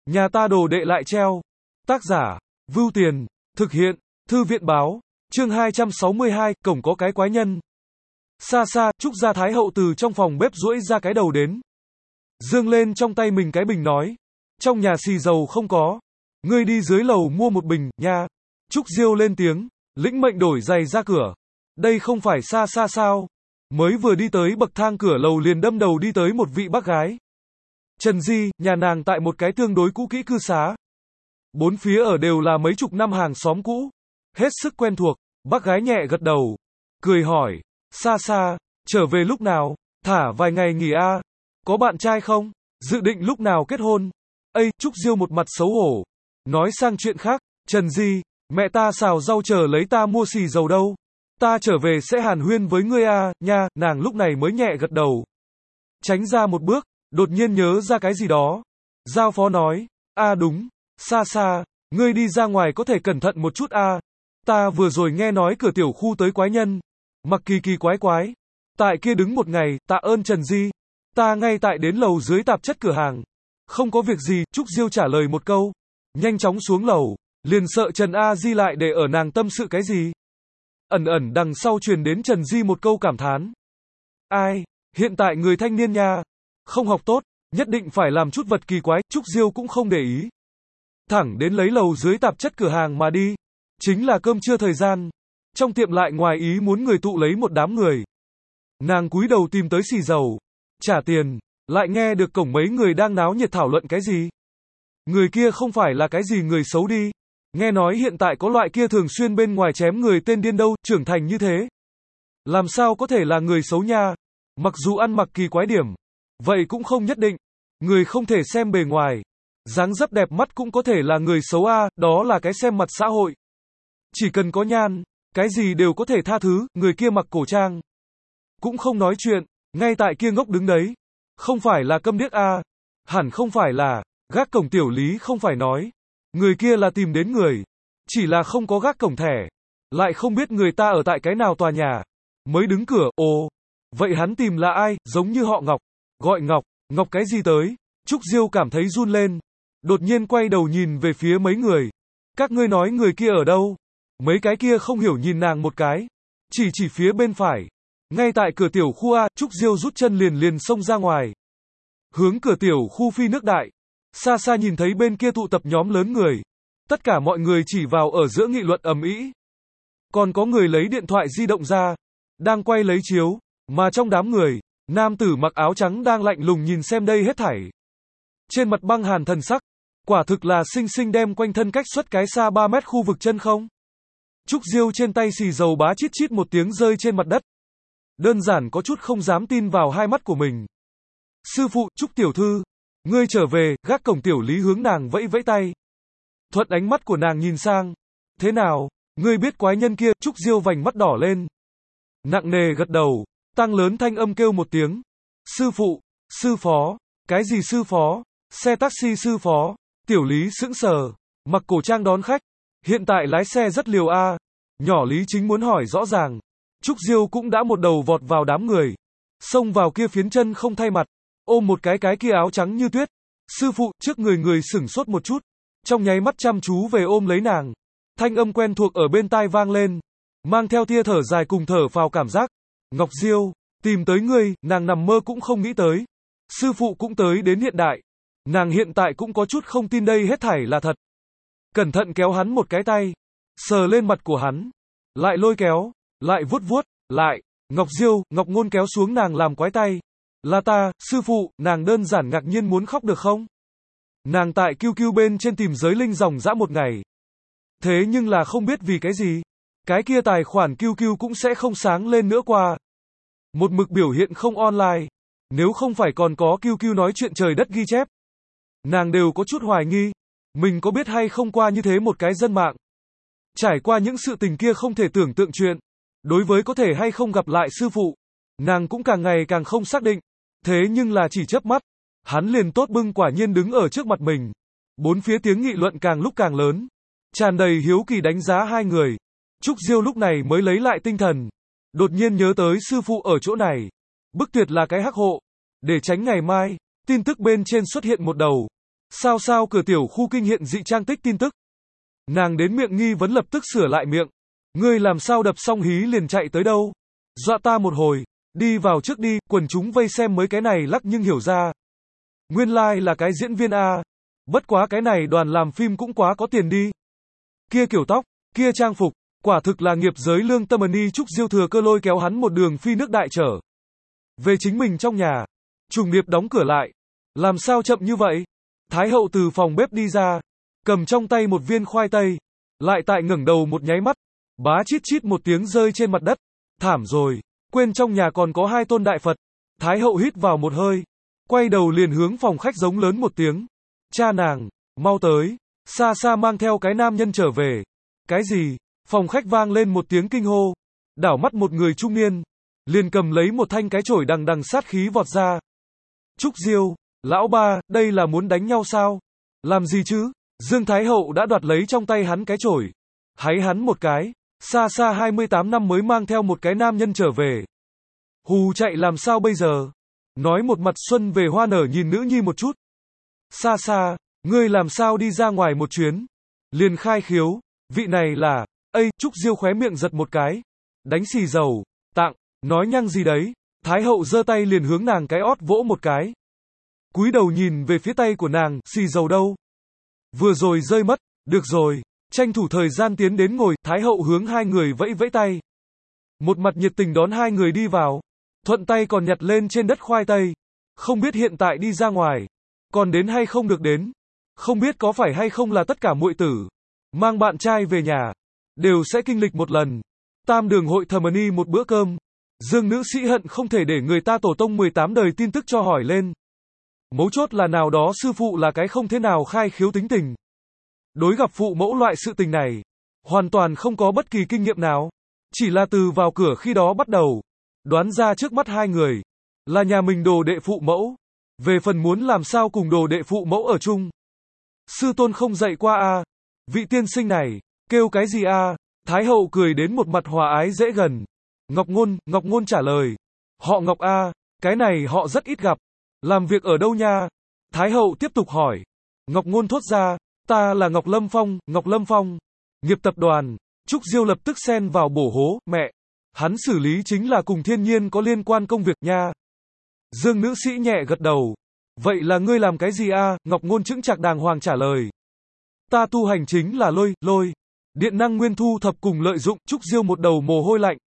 Nhà ta đồ đệ lại treo. Tác giả, Vưu Tiền, thực hiện, Thư viện báo, chương 262, cổng có cái quái nhân. Xa xa, Trúc Gia Thái Hậu từ trong phòng bếp duỗi ra cái đầu đến. Dương lên trong tay mình cái bình nói. Trong nhà xì dầu không có. Ngươi đi dưới lầu mua một bình, nha. Trúc Diêu lên tiếng, lĩnh mệnh đổi giày ra cửa. Đây không phải xa xa sao? Mới vừa đi tới bậc thang cửa lầu liền đâm đầu đi tới một vị bác gái. Trần Di, nhà nàng tại một cái tương đối cũ kỹ cư xá. Bốn phía ở đều là mấy chục năm hàng xóm cũ. Hết sức quen thuộc, bác gái nhẹ gật đầu. Cười hỏi, xa xa, trở về lúc nào, thả vài ngày nghỉ a. Có bạn trai không? Dự định lúc nào kết hôn? Ây, Trúc Diêu một mặt xấu hổ. Nói sang chuyện khác, Trần Di, mẹ ta xào rau chờ lấy ta mua xì dầu đâu. Ta trở về sẽ hàn huyên với ngươi a, nha, nàng lúc này mới nhẹ gật đầu. Tránh ra một bước, đột nhiên nhớ ra cái gì đó. Giao phó nói, đúng, xa xa, ngươi đi ra ngoài có thể cẩn thận một chút a. Ta vừa rồi nghe nói cửa tiểu khu tới quái nhân. Mặc kỳ kỳ quái quái. Tại kia đứng một ngày, tạ ơn Trần Di. Ta ngay tại đến lầu dưới tạp chất cửa hàng. Không có việc gì, Trúc Diêu trả lời một câu. Nhanh chóng xuống lầu, liền sợ Trần A Di lại để ở nàng tâm sự cái gì. Ẩn ẩn đằng sau truyền đến Trần Di một câu cảm thán. Ai, hiện tại người thanh niên nha, không học tốt, nhất định phải làm chút vật kỳ quái, Trúc Diêu cũng không để ý. Thẳng đến lấy lầu dưới tạp chất cửa hàng mà đi. Chính là cơm trưa thời gian. Trong tiệm lại ngoài ý muốn người tụ lấy một đám người. Nàng cúi đầu tìm tới xì dầu. Trả tiền, lại nghe được cổng mấy người đang náo nhiệt thảo luận cái gì. Người kia không phải là cái gì người xấu đi. Nghe nói hiện tại có loại kia thường xuyên bên ngoài chém người tên điên đâu, trưởng thành như thế. Làm sao có thể là người xấu nha. Mặc dù ăn mặc kỳ quái điểm. Vậy cũng không nhất định. Người không thể xem bề ngoài. Dáng dấp đẹp mắt cũng có thể là người xấu a, đó là cái xem mặt xã hội. Chỉ cần có nhan, cái gì đều có thể tha thứ, người kia mặc cổ trang. Cũng không nói chuyện, ngay tại kia ngốc đứng đấy. Không phải là câm điếc a, hẳn không phải là, gác cổng tiểu lý không phải nói. Người kia là tìm đến người, chỉ là không có gác cổng thẻ. Lại không biết người ta ở tại cái nào tòa nhà. Mới đứng cửa, ồ, vậy hắn tìm là ai, giống như họ Ngọc. Gọi Ngọc, Ngọc cái gì tới? Trúc Diêu cảm thấy run lên. Đột nhiên quay đầu nhìn về phía mấy người. Các ngươi nói người kia ở đâu? Mấy cái kia không hiểu nhìn nàng một cái. Chỉ phía bên phải. Ngay tại cửa tiểu khu A, Trúc Diêu rút chân liền xông ra ngoài. Hướng cửa tiểu khu Phi Nước Đại. Xa xa nhìn thấy bên kia tụ tập nhóm lớn người. Tất cả mọi người chỉ vào ở giữa nghị luận ầm ĩ. Còn có người lấy điện thoại di động ra. Đang quay lấy chiếu. Mà trong đám người, nam tử mặc áo trắng đang lạnh lùng nhìn xem đây hết thảy. Trên mặt băng hàn thần sắc. Quả thực là xinh xinh đem quanh thân cách xuất cái xa 3 mét khu vực chân không. Trúc Diêu trên tay xì dầu bá chít chít một tiếng rơi trên mặt đất. Đơn giản có chút không dám tin vào hai mắt của mình. Sư phụ, Trúc tiểu thư, ngươi trở về, gác cổng tiểu lý hướng nàng vẫy vẫy tay. Thuận ánh mắt của nàng nhìn sang. Thế nào, ngươi biết quái nhân kia, Trúc Diêu vành mắt đỏ lên. Nặng nề gật đầu, tăng lớn thanh âm kêu một tiếng. Sư phụ, sư phó, cái gì sư phó, xe taxi sư phó. Tiểu lý sững sờ, mặc cổ trang đón khách. Hiện tại lái xe rất liều a. Nhỏ lý chính muốn hỏi rõ ràng. Trúc Diêu cũng đã một đầu vọt vào đám người. Xông vào kia phiến chân không thay mặt. Ôm một cái kia áo trắng như tuyết. Sư phụ, trước người sửng sốt một chút. Trong nháy mắt chăm chú về ôm lấy nàng. Thanh âm quen thuộc ở bên tai vang lên. Mang theo tia thở dài cùng thở phào cảm giác. Ngọc Diêu, tìm tới ngươi, nàng nằm mơ cũng không nghĩ tới. Sư phụ cũng tới đến hiện đại. Nàng hiện tại cũng có chút không tin đây hết thảy là thật. Cẩn thận kéo hắn một cái tay. Sờ lên mặt của hắn. Lại lôi kéo. Lại vuốt vuốt. Lại. Ngọc Diêu, Ngọc Ngôn kéo xuống nàng làm quái tay. Là ta, sư phụ, nàng đơn giản ngạc nhiên muốn khóc được không? Nàng tại QQ bên trên tìm giới linh dòng dã một ngày. Thế nhưng là không biết vì cái gì. Cái kia tài khoản QQ cũng sẽ không sáng lên nữa qua. Một mực biểu hiện không online. Nếu không phải còn có QQ nói chuyện trời đất ghi chép. Nàng đều có chút hoài nghi. Mình có biết hay không qua như thế một cái dân mạng. Trải qua những sự tình kia không thể tưởng tượng chuyện. Đối với có thể hay không gặp lại sư phụ. Nàng cũng càng ngày càng không xác định. Thế nhưng là chỉ chớp mắt. Hắn liền tốt bưng quả nhiên đứng ở trước mặt mình. Bốn phía tiếng nghị luận càng lúc càng lớn. Tràn đầy hiếu kỳ đánh giá hai người. Trúc Diêu lúc này mới lấy lại tinh thần. Đột nhiên nhớ tới sư phụ ở chỗ này. Bức tuyệt là cái hắc hộ. Để tránh ngày mai, tin tức bên trên xuất hiện một đầu. Sao cửa tiểu khu kinh hiện dị trang tích tin tức. Nàng đến miệng nghi vấn lập tức sửa lại miệng. Ngươi làm sao đập xong hí liền chạy tới đâu? Dọa ta một hồi, đi vào trước đi, quần chúng vây xem mấy cái này lắc nhưng hiểu ra. Nguyên lai là cái diễn viên A. Bất quá cái này đoàn làm phim cũng quá có tiền đi. Kia kiểu tóc, kia trang phục, quả thực là nghiệp giới lương tâm ân. Trúc Diêu thừa cơ lôi kéo hắn một đường phi nước đại trở về chính mình trong nhà. Trùng điệp đóng cửa lại. Làm sao chậm như vậy? Thái hậu từ phòng bếp đi ra, cầm trong tay một viên khoai tây, lại tại ngẩng đầu một nháy mắt, bá chít chít một tiếng rơi trên mặt đất. Thảm rồi, quên trong nhà còn có 2 tôn đại Phật. Thái hậu hít vào một hơi, quay đầu liền hướng phòng khách giống lớn một tiếng. Cha nàng, mau tới. Xa xa mang theo cái nam nhân trở về. Cái gì? Phòng khách vang lên một tiếng kinh hô. Đảo mắt một người trung niên, liền cầm lấy một thanh cái chổi đằng đằng sát khí vọt ra. Trúc Diêu, lão ba, đây là muốn đánh nhau sao? Làm gì chứ? Dương Thái hậu đã đoạt lấy trong tay hắn cái chổi. Háy hắn một cái. Xa xa 28 năm mới mang theo một cái nam nhân trở về. Hù chạy làm sao bây giờ? Nói một mặt xuân về hoa nở nhìn nữ nhi một chút. Xa xa, ngươi làm sao đi ra ngoài một chuyến? Liền khai khiếu, vị này là, Trúc Diêu khóe miệng giật một cái. Đánh xì dầu, tặng, nói nhăng gì đấy? Thái hậu giơ tay liền hướng nàng cái ót vỗ một cái. Cúi đầu nhìn về phía tay của nàng, xì dầu đâu? Vừa rồi rơi mất, được rồi, tranh thủ thời gian tiến đến ngồi, Thái hậu hướng hai người vẫy vẫy tay. Một mặt nhiệt tình đón hai người đi vào, thuận tay còn nhặt lên trên đất khoai tây. Không biết hiện tại đi ra ngoài, còn đến hay không được đến. Không biết có phải hay không là tất cả muội tử, mang bạn trai về nhà, đều sẽ kinh lịch một lần. Tam đường hội thẩm ân một bữa cơm. Dương nữ sĩ hận không thể để người ta tổ tông 18 đời tin tức cho hỏi lên. Mấu chốt là nào đó sư phụ là cái không thế nào khai khiếu tính tình. Đối gặp phụ mẫu loại sự tình này, hoàn toàn không có bất kỳ kinh nghiệm nào. Chỉ là từ vào cửa khi đó bắt đầu, đoán ra trước mắt hai người, là nhà mình đồ đệ phụ mẫu. Về phần muốn làm sao cùng đồ đệ phụ mẫu ở chung. Sư tôn không dạy qua a. Vị tiên sinh này, kêu cái gì a? Thái hậu cười đến một mặt hòa ái dễ gần. Ngọc Ngôn trả lời. Họ Ngọc a, cái này họ rất ít gặp. Làm việc ở đâu nha? Thái hậu tiếp tục hỏi. Ngọc Ngôn thốt ra, ta là Ngọc Lâm Phong. Nghiệp tập đoàn. Trúc Diêu lập tức xen vào bổ hố, mẹ. Hắn xử lý chính là cùng thiên nhiên có liên quan công việc nha. Dương nữ sĩ nhẹ gật đầu. Vậy là ngươi làm cái gì a? Ngọc Ngôn chững chạc đàng hoàng trả lời. Ta tu hành chính là lôi. Điện năng nguyên thu thập cùng lợi dụng. Trúc Diêu một đầu mồ hôi lạnh.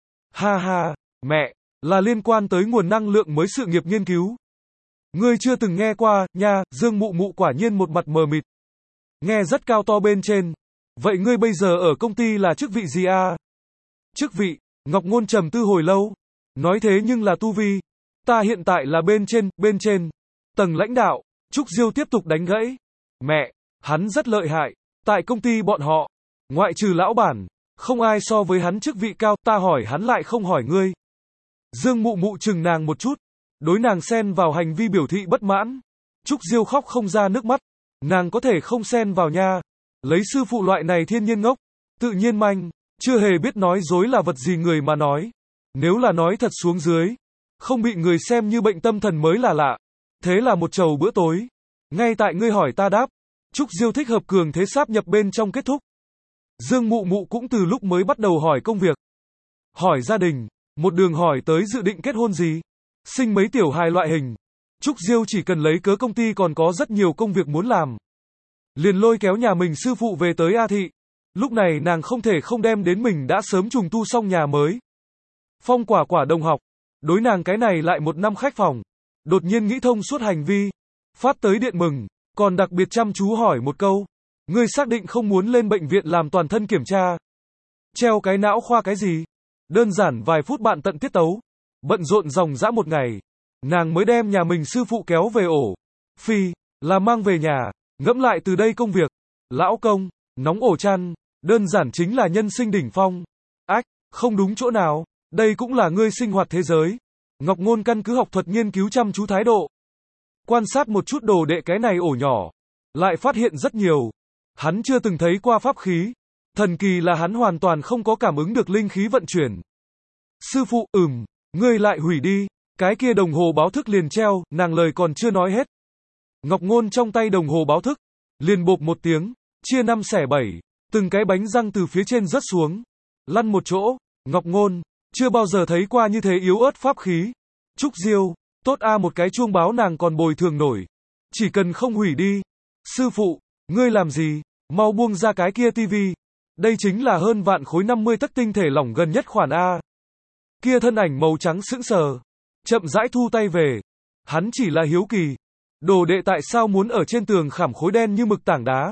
Ha ha, mẹ, là liên quan tới nguồn năng lượng mới sự nghiệp nghiên cứu. Ngươi chưa từng nghe qua, nha. Dương mụ mụ quả nhiên một mặt mờ mịt. Nghe rất cao to bên trên. Vậy ngươi bây giờ ở công ty là chức vị gì a? Chức vị, Ngọc Ngôn trầm tư hồi lâu. Nói thế nhưng là tu vi. Ta hiện tại là bên trên. Tầng lãnh đạo. Trúc Diêu tiếp tục đánh gãy. Mẹ, hắn rất lợi hại. Tại công ty bọn họ, ngoại trừ lão bản, không ai so với hắn chức vị cao. Ta hỏi hắn lại không hỏi ngươi. Dương mụ mụ chừng nàng một chút. Đối nàng xen vào hành vi biểu thị bất mãn. Trúc Diêu khóc không ra nước mắt. Nàng có thể không xen vào nha. Lấy sư phụ loại này thiên nhiên ngốc, tự nhiên manh, chưa hề biết nói dối là vật gì người mà nói. Nếu là nói thật xuống dưới, không bị người xem như bệnh tâm thần mới là lạ. Thế là một chầu bữa tối. Ngay tại ngươi hỏi ta đáp. Trúc Diêu thích hợp cường thế sáp nhập bên trong kết thúc. Dương mụ mụ cũng từ lúc mới bắt đầu hỏi công việc, hỏi gia đình, một đường hỏi tới dự định kết hôn gì, sinh mấy tiểu hài loại hình. Trúc Diêu chỉ cần lấy cớ công ty còn có rất nhiều công việc muốn làm, liền lôi kéo nhà mình sư phụ về tới A thị. Lúc này nàng không thể không đem đến mình đã sớm trùng tu xong nhà mới. Phong quả đồng học, đối nàng cái này lại một năm khách phòng, đột nhiên nghĩ thông suốt hành vi, phát tới điện mừng, còn đặc biệt chăm chú hỏi một câu, ngươi xác định không muốn lên bệnh viện làm toàn thân kiểm tra? Treo cái não khoa cái gì? Đơn giản vài phút bạn tận tiết tấu, bận rộn ròng rã một ngày, nàng mới đem nhà mình sư phụ kéo về ổ. Phi, là mang về nhà, ngẫm lại từ đây công việc, lão công, nóng ổ chăn, đơn giản chính là nhân sinh đỉnh phong. Ách, không đúng chỗ nào, đây cũng là ngươi sinh hoạt thế giới. Ngọc Ngôn căn cứ học thuật nghiên cứu chăm chú thái độ. Quan sát một chút đồ đệ cái này ổ nhỏ, lại phát hiện rất nhiều. Hắn chưa từng thấy qua pháp khí. Thần kỳ là hắn hoàn toàn không có cảm ứng được linh khí vận chuyển. Sư phụ, ngươi lại hủy đi. Cái kia đồng hồ báo thức liền treo, nàng lời còn chưa nói hết. Ngọc Ngôn trong tay đồng hồ báo thức, liền bộp một tiếng, chia 5 xẻ 7, từng cái bánh răng từ phía trên rớt xuống, lăn một chỗ. Ngọc Ngôn, chưa bao giờ thấy qua như thế yếu ớt pháp khí. Trúc Diêu, tốt a, một cái chuông báo nàng còn bồi thường nổi. Chỉ cần không hủy đi. Sư phụ, ngươi làm gì? Mau buông ra cái kia tivi. Đây chính là hơn vạn khối 50 tấc tinh thể lỏng gần nhất khoản A. Kia thân ảnh màu trắng sững sờ, chậm rãi thu tay về. Hắn chỉ là hiếu kỳ. Đồ đệ tại sao muốn ở trên tường khảm khối đen như mực tảng đá?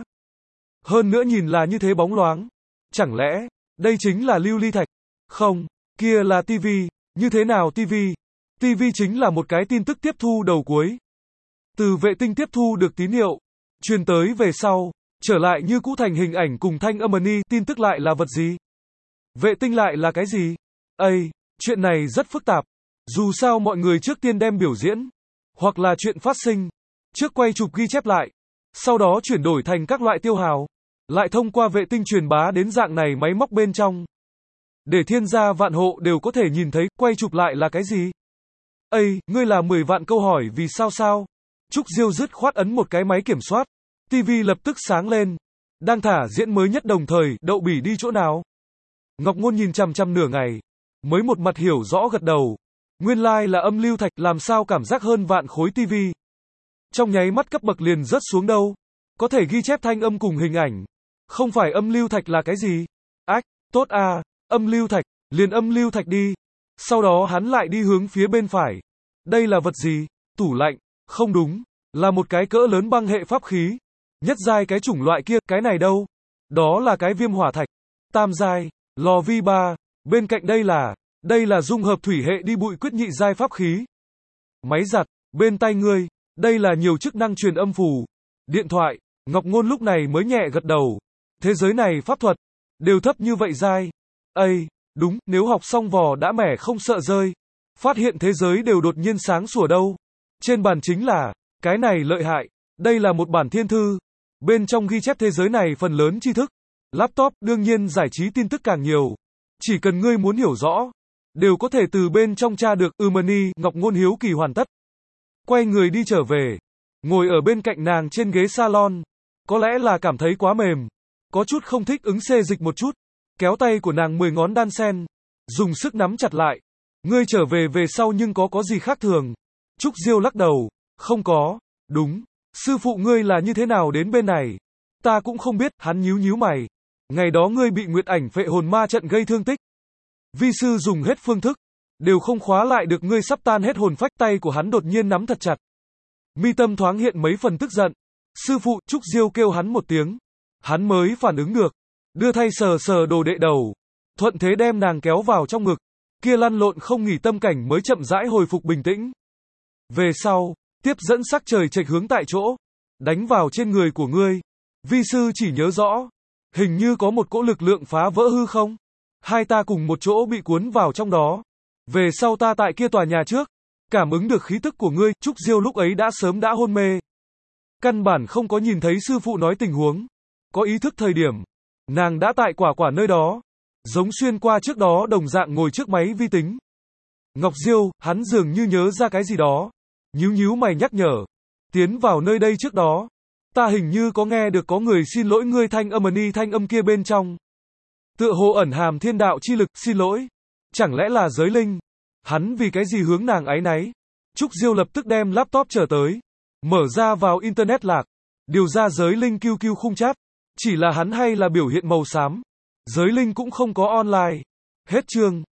Hơn nữa nhìn là như thế bóng loáng. Chẳng lẽ, đây chính là lưu ly thạch? Không, kia là tivi. Như thế nào tivi? Tivi chính là một cái tin tức tiếp thu đầu cuối. Từ vệ tinh tiếp thu được tín hiệu, truyền tới về sau, trở lại như cũ thành hình ảnh cùng thanh âm ni, tin tức lại là vật gì? Vệ tinh lại là cái gì? Ây, chuyện này rất phức tạp. Dù sao mọi người trước tiên đem biểu diễn, hoặc là chuyện phát sinh, trước quay chụp ghi chép lại, sau đó chuyển đổi thành các loại tiêu hào, lại thông qua vệ tinh truyền bá đến dạng này máy móc bên trong. Để thiên gia vạn hộ đều có thể nhìn thấy, quay chụp lại là cái gì? Ây, ngươi là 10 vạn câu hỏi vì sao sao? Trúc Diêu dứt khoát ấn một cái máy kiểm soát. TV lập tức sáng lên. Đang thả diễn mới nhất đồng thời, Đậu Bỉ đi chỗ nào? Ngọc Ngôn nhìn chằm chằm nửa ngày, mới một mặt hiểu rõ gật đầu. Nguyên lai là âm lưu thạch, làm sao cảm giác hơn vạn khối TV. Trong nháy mắt cấp bậc liền rớt xuống đâu. Có thể ghi chép thanh âm cùng hình ảnh. Không phải âm lưu thạch là cái gì? Ách, tốt à, âm lưu thạch, liền âm lưu thạch đi. Sau đó hắn lại đi hướng phía bên phải. Đây là vật gì? Tủ lạnh. Không đúng, là một cái cỡ lớn băng hệ pháp khí. Nhất giai cái chủng loại kia, cái này đâu? Đó là cái viêm hỏa thạch. Tam giai, lò vi ba. Bên cạnh đây là dung hợp thủy hệ đi bụi quyết nhị giai pháp khí. Máy giặt, bên tay ngươi, đây là nhiều chức năng truyền âm phù. Điện thoại, Ngọc Ngôn lúc này mới nhẹ gật đầu. Thế giới này pháp thuật, đều thấp như vậy giai. Ây, đúng, nếu học xong vò đã mẻ không sợ rơi. Phát hiện thế giới đều đột nhiên sáng sủa đâu. Trên bàn chính là, cái này lợi hại, đây là một bản thiên thư. Bên trong ghi chép thế giới này phần lớn tri thức. Laptop, đương nhiên giải trí tin tức càng nhiều. Chỉ cần ngươi muốn hiểu rõ, đều có thể từ bên trong tra được. Mani, Ngọc Ngôn hiếu kỳ hoàn tất. Quay người đi trở về. Ngồi ở bên cạnh nàng trên ghế salon. Có lẽ là cảm thấy quá mềm. Có chút không thích ứng xê dịch một chút. Kéo tay của nàng 10 ngón đan sen. Dùng sức nắm chặt lại. Ngươi trở về sau nhưng có gì khác thường? Trúc Diêu lắc đầu. Không có. Đúng. Sư phụ ngươi là như thế nào đến bên này? Ta cũng không biết. Hắn nhíu mày. Ngày đó ngươi bị Nguyệt Ảnh phệ hồn ma trận gây thương tích. Vi sư dùng hết phương thức. Đều không khóa lại được, ngươi sắp tan hết hồn phách. Tay của hắn đột nhiên nắm thật chặt. Mi tâm thoáng hiện mấy phần tức giận. Sư phụ, Trúc Diêu kêu hắn một tiếng. Hắn mới phản ứng được. Đưa tay sờ đồ đệ đầu. Thuận thế đem nàng kéo vào trong ngực. Kia lăn lộn không nghỉ tâm cảnh mới chậm rãi hồi phục bình tĩnh. Về sau, tiếp dẫn sắc trời chệch hướng tại chỗ. Đánh vào trên người của ngươi. Vi sư chỉ nhớ rõ. Hình như có một cỗ lực lượng phá vỡ hư không? Hai ta cùng một chỗ bị cuốn vào trong đó. Về sau ta tại kia tòa nhà trước. Cảm ứng được khí tức của ngươi. Trúc Diêu lúc ấy sớm đã hôn mê. Căn bản không có nhìn thấy sư phụ nói tình huống. Có ý thức thời điểm. Nàng đã tại quả nơi đó. Giống xuyên qua trước đó đồng dạng ngồi trước máy vi tính. Ngọc Diêu, hắn dường như nhớ ra cái gì đó. Nhíu mày nhắc nhở. Tiến vào nơi đây trước đó. Ta hình như có nghe được có người xin lỗi ngươi, thanh âm ni, thanh âm kia bên trong. Tựa hồ ẩn hàm thiên đạo chi lực, xin lỗi. Chẳng lẽ là giới linh? Hắn vì cái gì hướng nàng áy náy? Trúc Diêu lập tức đem laptop trở tới. Mở ra vào internet lạc. Điều ra giới linh QQ khung chat. Chỉ là hắn hay là biểu hiện màu xám. Giới linh cũng không có online. Hết chương.